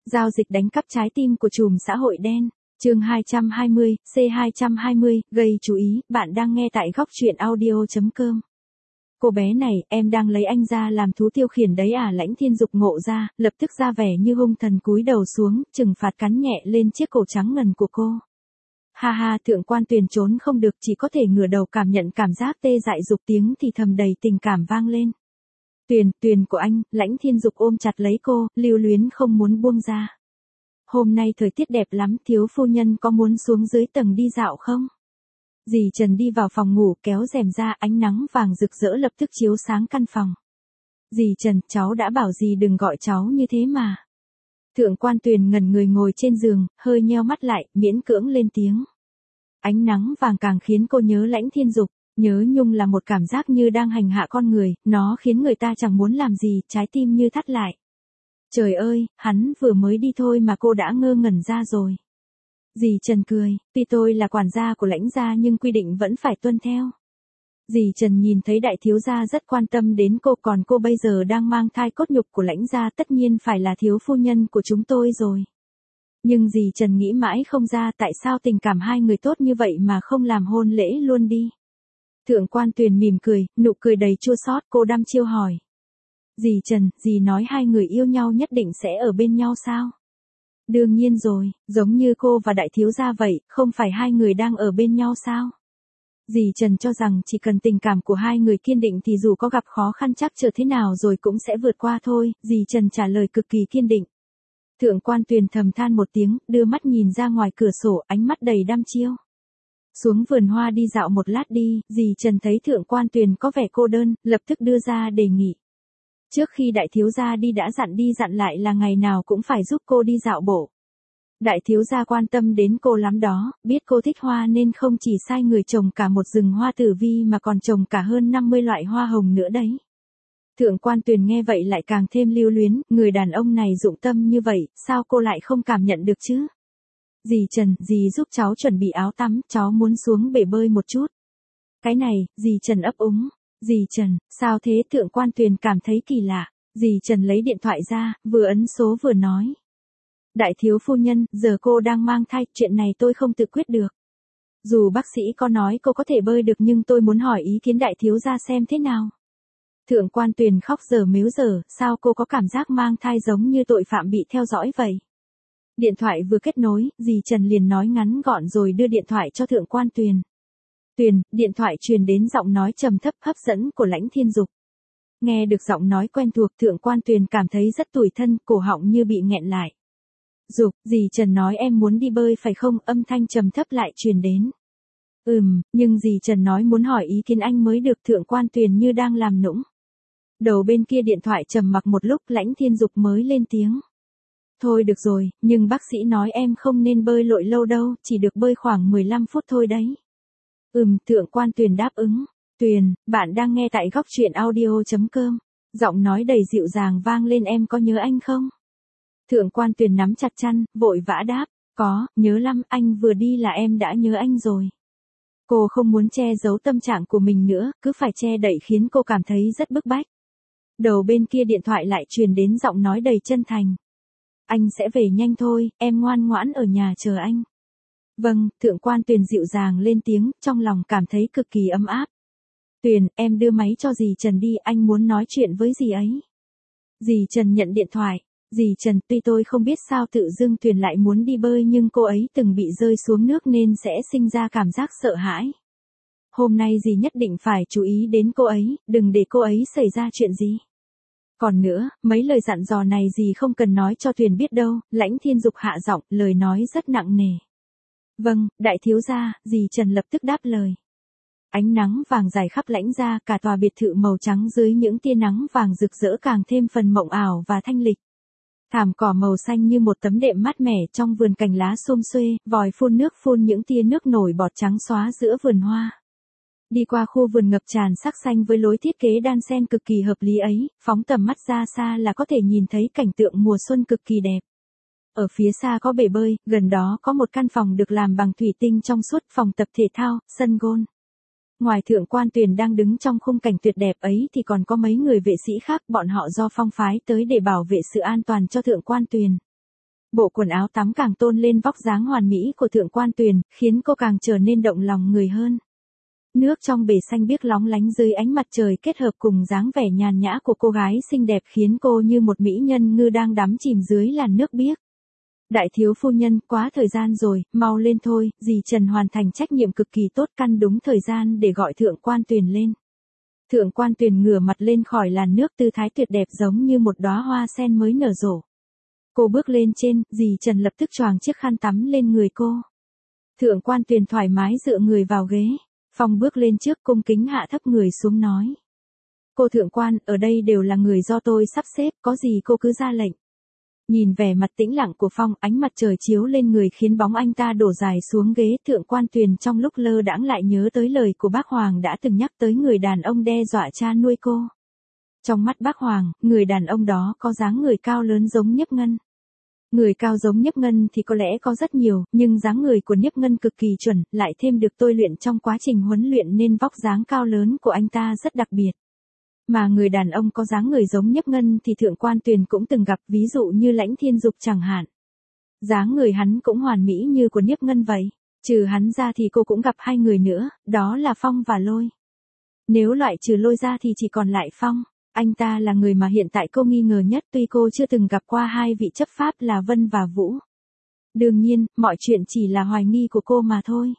Giao dịch đánh cắp trái tim của trùm xã hội đen. Chương 220, C220, gây chú ý, bạn đang nghe tại góc truyện audio.com. Cô bé này, em đang lấy anh ra làm thú tiêu khiển đấy à? Lãnh Thiên Dục ngộ ra, lập tức ra vẻ như hung thần cúi đầu xuống, trừng phạt cắn nhẹ lên chiếc cổ trắng ngần của cô. Ha ha, Thượng Quan Tuyền trốn không được, chỉ có thể ngửa đầu cảm nhận cảm giác tê dại, dục tiếng thì thầm đầy tình cảm vang lên. Tuyền của anh. Lãnh Thiên Dục ôm chặt lấy cô, lưu luyến không muốn buông ra. Hôm nay thời tiết đẹp lắm, thiếu phu nhân có muốn xuống dưới tầng đi dạo không? Dì Trần đi vào phòng ngủ, kéo rèm ra, ánh nắng vàng rực rỡ lập tức chiếu sáng căn phòng. Dì Trần, cháu đã bảo dì đừng gọi cháu như thế mà. Thượng Quan Tuyền ngẩn người ngồi trên giường, hơi nheo mắt lại, miễn cưỡng lên tiếng. Ánh nắng vàng càng khiến cô nhớ Lãnh Thiên Dục. Nhớ nhung là một cảm giác như đang hành hạ con người, nó khiến người ta chẳng muốn làm gì, trái tim như thắt lại. Trời ơi, hắn vừa mới đi thôi mà cô đã ngơ ngẩn ra rồi. Dì Trần cười, tuy tôi là quản gia của Lãnh gia nhưng quy định vẫn phải tuân theo. Dì Trần nhìn thấy đại thiếu gia rất quan tâm đến cô, còn cô bây giờ đang mang thai cốt nhục của Lãnh gia, tất nhiên phải là thiếu phu nhân của chúng tôi rồi. Nhưng dì Trần nghĩ mãi không ra tại sao tình cảm hai người tốt như vậy mà không làm hôn lễ luôn đi. Thượng Quan Tuyền mỉm cười, nụ cười đầy chua xót, cô đăm chiêu hỏi. Dì Trần, dì nói hai người yêu nhau nhất định sẽ ở bên nhau sao? Đương nhiên rồi, giống như cô và đại thiếu gia vậy, không phải hai người đang ở bên nhau sao? Dì Trần cho rằng chỉ cần tình cảm của hai người kiên định thì dù có gặp khó khăn trắc trở thế nào rồi cũng sẽ vượt qua thôi, dì Trần trả lời cực kỳ kiên định. Thượng Quan Tuyền thầm than một tiếng, đưa mắt nhìn ra ngoài cửa sổ, ánh mắt đầy đăm chiêu. Xuống vườn hoa đi dạo một lát đi, dì Trần thấy Thượng Quan Tuyền có vẻ cô đơn, lập tức đưa ra đề nghị. Trước khi đại thiếu gia đi đã dặn đi dặn lại là ngày nào cũng phải giúp cô đi dạo bộ. Đại thiếu gia quan tâm đến cô lắm đó, biết cô thích hoa nên không chỉ sai người trồng cả một rừng hoa tử vi mà còn trồng cả hơn 50 loại hoa hồng nữa đấy. Thượng Quan Tuyền nghe vậy lại càng thêm lưu luyến, người đàn ông này dụng tâm như vậy, sao cô lại không cảm nhận được chứ? Dì Trần, dì giúp cháu chuẩn bị áo tắm, cháu muốn xuống bể bơi một chút. Cái này, dì Trần ấp úng. Dì Trần, sao thế? Thượng Quan Tuyền cảm thấy kỳ lạ. Dì Trần lấy điện thoại ra, vừa ấn số vừa nói. Đại thiếu phu nhân, giờ cô đang mang thai, chuyện này tôi không tự quyết được. Dù bác sĩ có nói cô có thể bơi được nhưng tôi muốn hỏi ý kiến đại thiếu gia xem thế nào. Thượng Quan Tuyền khóc dở mếu dở, sao cô có cảm giác mang thai giống như tội phạm bị theo dõi vậy? Điện thoại vừa kết nối, dì Trần liền nói ngắn gọn rồi đưa điện thoại cho Thượng Quan Tuyền. Điện thoại truyền đến giọng nói trầm thấp hấp dẫn của Lãnh Thiên Dục. Nghe được giọng nói quen thuộc, Thượng Quan Tuyền cảm thấy rất tủi thân, cổ họng như bị nghẹn lại. Dục, dì Trần nói em muốn đi bơi phải không? Âm thanh trầm thấp lại truyền đến. Nhưng dì Trần nói muốn hỏi ý kiến anh mới được. Thượng Quan Tuyền như đang làm nũng. Đầu bên kia điện thoại trầm mặc một lúc, Lãnh Thiên Dục mới lên tiếng. Thôi được rồi, nhưng bác sĩ nói em không nên bơi lội lâu đâu, chỉ được bơi khoảng 15 phút thôi đấy. Thượng Quan Tuyền đáp ứng. Tuyền, bạn đang nghe tại góc truyện audio.com. Giọng nói đầy dịu dàng vang lên, em có nhớ anh không? Thượng Quan Tuyền nắm chặt chăn, vội vã đáp. Có, nhớ lắm, anh vừa đi là em đã nhớ anh rồi. Cô không muốn che giấu tâm trạng của mình nữa, cứ phải che đậy khiến cô cảm thấy rất bức bách. Đầu bên kia điện thoại lại truyền đến giọng nói đầy chân thành. Anh sẽ về nhanh thôi, em ngoan ngoãn ở nhà chờ anh. Vâng, Thượng Quan Tuyền dịu dàng lên tiếng, trong lòng cảm thấy cực kỳ ấm áp. Tuyền, em đưa máy cho dì Trần đi, anh muốn nói chuyện với dì ấy. Dì Trần nhận điện thoại. Dì Trần, tuy tôi không biết sao tự dưng Tuyền lại muốn đi bơi nhưng cô ấy từng bị rơi xuống nước nên sẽ sinh ra cảm giác sợ hãi. Hôm nay dì nhất định phải chú ý đến cô ấy, đừng để cô ấy xảy ra chuyện gì. Còn nữa, mấy lời dặn dò này dì không cần nói cho Tuyền biết đâu. Lãnh Thiên Dục hạ giọng, lời nói rất nặng nề. Vâng, đại thiếu gia, dì Trần lập tức đáp lời. Ánh nắng vàng dài khắp Lãnh gia, cả tòa biệt thự màu trắng dưới những tia nắng vàng rực rỡ càng thêm phần mộng ảo và thanh lịch. Thảm cỏ màu xanh như một tấm đệm mát mẻ, trong vườn cành lá xum xuê, vòi phun nước phun những tia nước nổi bọt trắng xóa giữa vườn hoa. Đi qua khu vườn ngập tràn sắc xanh với lối thiết kế đan xen cực kỳ hợp lý ấy, phóng tầm mắt ra xa là có thể nhìn thấy cảnh tượng mùa xuân cực kỳ đẹp. Ở phía xa có bể bơi, gần đó có một căn phòng được làm bằng thủy tinh trong suốt, phòng tập thể thao, sân golf. Ngoài Thượng Quan Tuyền đang đứng trong khung cảnh tuyệt đẹp ấy thì còn có mấy người vệ sĩ khác, bọn họ do phong phái tới để bảo vệ sự an toàn cho Thượng Quan Tuyền. Bộ quần áo tắm càng tôn lên vóc dáng hoàn mỹ của Thượng Quan Tuyền, khiến cô càng trở nên động lòng người hơn. Nước trong bể xanh biếc lóng lánh dưới ánh mặt trời kết hợp cùng dáng vẻ nhàn nhã của cô gái xinh đẹp khiến cô như một mỹ nhân ngư đang đắm chìm dưới làn nước biếc. Đại thiếu phu nhân, quá thời gian rồi, mau lên thôi, dì Trần hoàn thành trách nhiệm cực kỳ tốt, căn đúng thời gian để gọi Thượng Quan Tuyền lên. Thượng Quan Tuyền ngửa mặt lên khỏi làn nước, tư thái tuyệt đẹp giống như một đóa hoa sen mới nở rộ. Cô bước lên trên, dì Trần lập tức choàng chiếc khăn tắm lên người cô. Thượng Quan Tuyền thoải mái dựa người vào ghế. Phong bước lên trước, cung kính hạ thấp người xuống nói. Cô Thượng Quan, ở đây đều là người do tôi sắp xếp, có gì cô cứ ra lệnh. Nhìn vẻ mặt tĩnh lặng của Phong, ánh mặt trời chiếu lên người khiến bóng anh ta đổ dài xuống ghế. Thượng Quan Tuyền trong lúc lơ đãng lại nhớ tới lời của bác Hoàng đã từng nhắc tới người đàn ông đe dọa cha nuôi cô. Trong mắt bác Hoàng, người đàn ông đó có dáng người cao lớn giống Nhiếp Ngân. Người cao giống Nhiếp Ngân thì có lẽ có rất nhiều, nhưng dáng người của Nhiếp Ngân cực kỳ chuẩn, lại thêm được tôi luyện trong quá trình huấn luyện nên vóc dáng cao lớn của anh ta rất đặc biệt. Mà người đàn ông có dáng người giống Nhiếp Ngân thì Thượng Quan Tuyền cũng từng gặp, ví dụ như Lãnh Thiên Dục chẳng hạn. Dáng người hắn cũng hoàn mỹ như của Nhiếp Ngân vậy. Trừ hắn ra thì cô cũng gặp hai người nữa, đó là Phong và Lôi. Nếu loại trừ Lôi ra thì chỉ còn lại Phong. Anh ta là người mà hiện tại cô nghi ngờ nhất, tuy cô chưa từng gặp qua hai vị chấp pháp là Vân và Vũ. Đương nhiên, mọi chuyện chỉ là hoài nghi của cô mà thôi.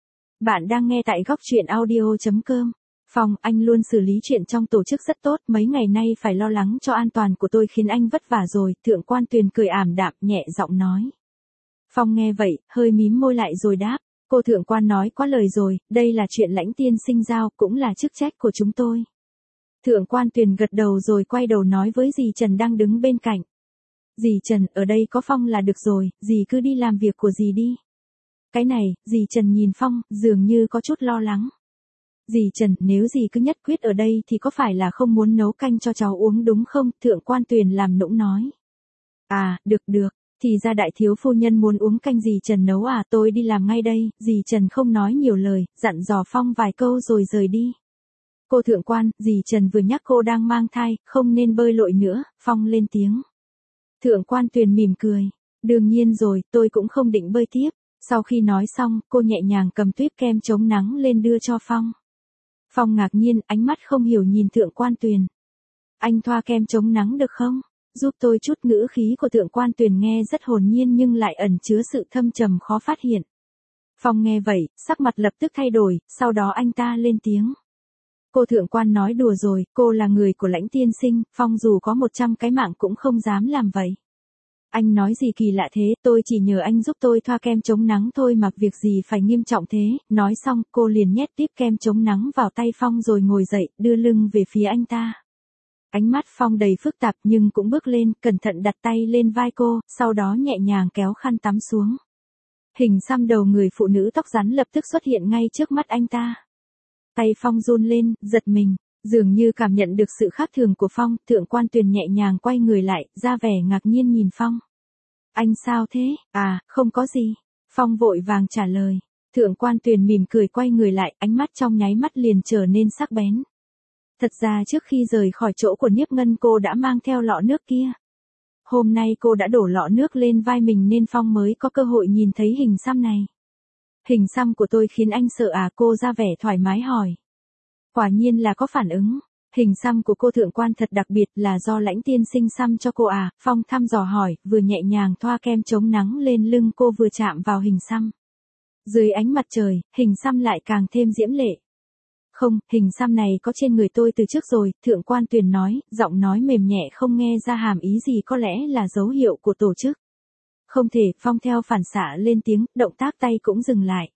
Bạn đang nghe tại góc truyện audio.com. Phong, anh luôn xử lý chuyện trong tổ chức rất tốt, mấy ngày nay phải lo lắng cho an toàn của tôi khiến anh vất vả rồi. Thượng Quan Tuyền cười ảm đạm, nhẹ giọng nói. Phong nghe vậy, hơi mím môi lại rồi đáp. Cô Thượng Quan nói quá lời rồi, đây là chuyện Lãnh tiên sinh giao, cũng là chức trách của chúng tôi. Thượng Quan Tuyền gật đầu rồi quay đầu nói với dì Trần đang đứng bên cạnh. Dì Trần, ở đây có Phong là được rồi, dì cứ đi làm việc của dì đi. Cái này, dì Trần nhìn Phong, dường như có chút lo lắng. Dì Trần, nếu dì cứ nhất quyết ở đây thì có phải là không muốn nấu canh cho cháu uống đúng không? Thượng Quan Tuyền làm nũng nói. À, được, thì ra đại thiếu phu nhân muốn uống canh dì Trần nấu à, tôi đi làm ngay đây. Dì Trần không nói nhiều lời, dặn dò Phong vài câu rồi rời đi. Cô Thượng Quan, dì Trần vừa nhắc cô đang mang thai, không nên bơi lội nữa. Phong lên tiếng. Thượng Quan Tuyền mỉm cười. Đương nhiên rồi, tôi cũng không định bơi tiếp. Sau khi nói xong, cô nhẹ nhàng cầm tuýp kem chống nắng lên đưa cho Phong. Phong ngạc nhiên, ánh mắt không hiểu nhìn Thượng Quan Tuyền. Anh thoa kem chống nắng được không? Giúp tôi chút. Ngữ khí của Thượng Quan Tuyền nghe rất hồn nhiên nhưng lại ẩn chứa sự thâm trầm khó phát hiện. Phong nghe vậy, sắc mặt lập tức thay đổi, sau đó anh ta lên tiếng. Cô Thượng Quan nói đùa rồi, cô là người của Lãnh tiên sinh, Phong dù có 100 cái mạng cũng không dám làm vậy. Anh nói gì kỳ lạ thế, tôi chỉ nhờ anh giúp tôi thoa kem chống nắng thôi mà việc gì phải nghiêm trọng thế. Nói xong, cô liền nhét tiếp kem chống nắng vào tay Phong rồi ngồi dậy, đưa lưng về phía anh ta. Ánh mắt Phong đầy phức tạp nhưng cũng bước lên, cẩn thận đặt tay lên vai cô, sau đó nhẹ nhàng kéo khăn tắm xuống. Hình xăm đầu người phụ nữ tóc rắn lập tức xuất hiện ngay trước mắt anh ta. Tay Phong run lên, giật mình, dường như cảm nhận được sự khác thường của Phong. Thượng Quan Tuyền nhẹ nhàng quay người lại, ra vẻ ngạc nhiên nhìn Phong. Anh sao thế? À, không có gì. Phong vội vàng trả lời. Thượng Quan Tuyền mỉm cười quay người lại, ánh mắt trong nháy mắt liền trở nên sắc bén. Thật ra trước khi rời khỏi chỗ của Nhiếp Ngân cô đã mang theo lọ nước kia. Hôm nay cô đã đổ lọ nước lên vai mình nên Phong mới có cơ hội nhìn thấy hình xăm này. Hình xăm của tôi khiến anh sợ à? Cô ra vẻ thoải mái hỏi. Quả nhiên là có phản ứng. Hình xăm của cô Thượng Quan thật đặc biệt, là do Lãnh tiên sinh xăm cho cô à? Phong thăm dò hỏi, vừa nhẹ nhàng thoa kem chống nắng lên lưng cô vừa chạm vào hình xăm. Dưới ánh mặt trời, hình xăm lại càng thêm diễm lệ. Không, hình xăm này có trên người tôi từ trước rồi, Thượng Quan Tuyền nói, giọng nói mềm nhẹ không nghe ra hàm ý gì, có lẽ là dấu hiệu của tổ chức. Không thể, Phong theo phản xạ lên tiếng, động tác tay cũng dừng lại.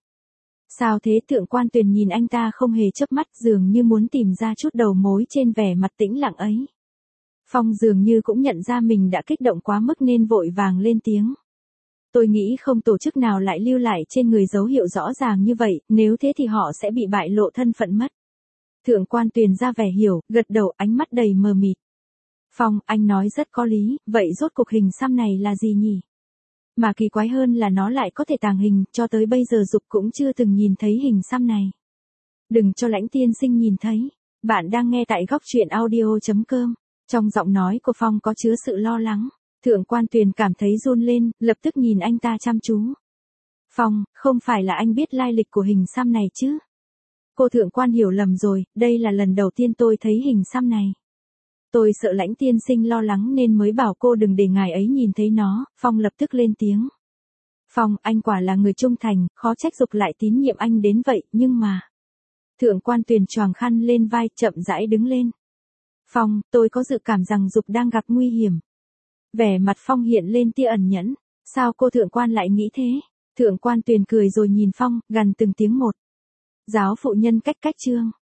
Sao thế? Thượng Quan Tuyền nhìn anh ta không hề chớp mắt, dường như muốn tìm ra chút đầu mối trên vẻ mặt tĩnh lặng ấy. Phong dường như cũng nhận ra mình đã kích động quá mức nên vội vàng lên tiếng. Tôi nghĩ không tổ chức nào lại lưu lại trên người dấu hiệu rõ ràng như vậy, nếu thế thì họ sẽ bị bại lộ thân phận mất. Thượng Quan Tuyền ra vẻ hiểu, gật đầu, ánh mắt đầy mờ mịt. Phong, anh nói rất có lý, vậy rốt cuộc hình xăm này là gì nhỉ? Mà kỳ quái hơn là nó lại có thể tàng hình, cho tới bây giờ Dục cũng chưa từng nhìn thấy hình xăm này. Đừng cho Lãnh tiên sinh nhìn thấy. Bạn đang nghe tại góc truyện audio.com. Trong giọng nói của Phong có chứa sự lo lắng. Thượng quan Tuyền cảm thấy run lên, lập tức nhìn anh ta chăm chú. Phong, không phải là anh biết lai lịch của hình xăm này chứ? Cô thượng quan hiểu lầm rồi, đây là lần đầu tiên tôi thấy hình xăm này. Tôi sợ Lãnh tiên sinh lo lắng nên mới bảo cô đừng để ngài ấy nhìn thấy nó. Phong lập tức lên tiếng. Phong, anh quả là người trung thành, khó trách Dục lại tín nhiệm anh đến vậy, nhưng mà... Thượng quan Tuyền choàng khăn lên vai, chậm rãi đứng lên. Phong, tôi có dự cảm rằng Dục đang gặp nguy hiểm. Vẻ mặt Phong hiện lên tia ẩn nhẫn. Sao cô thượng quan lại nghĩ thế? Thượng quan Tuyền cười rồi nhìn Phong, gằn từng tiếng một. Giáo phụ nhân cách chương.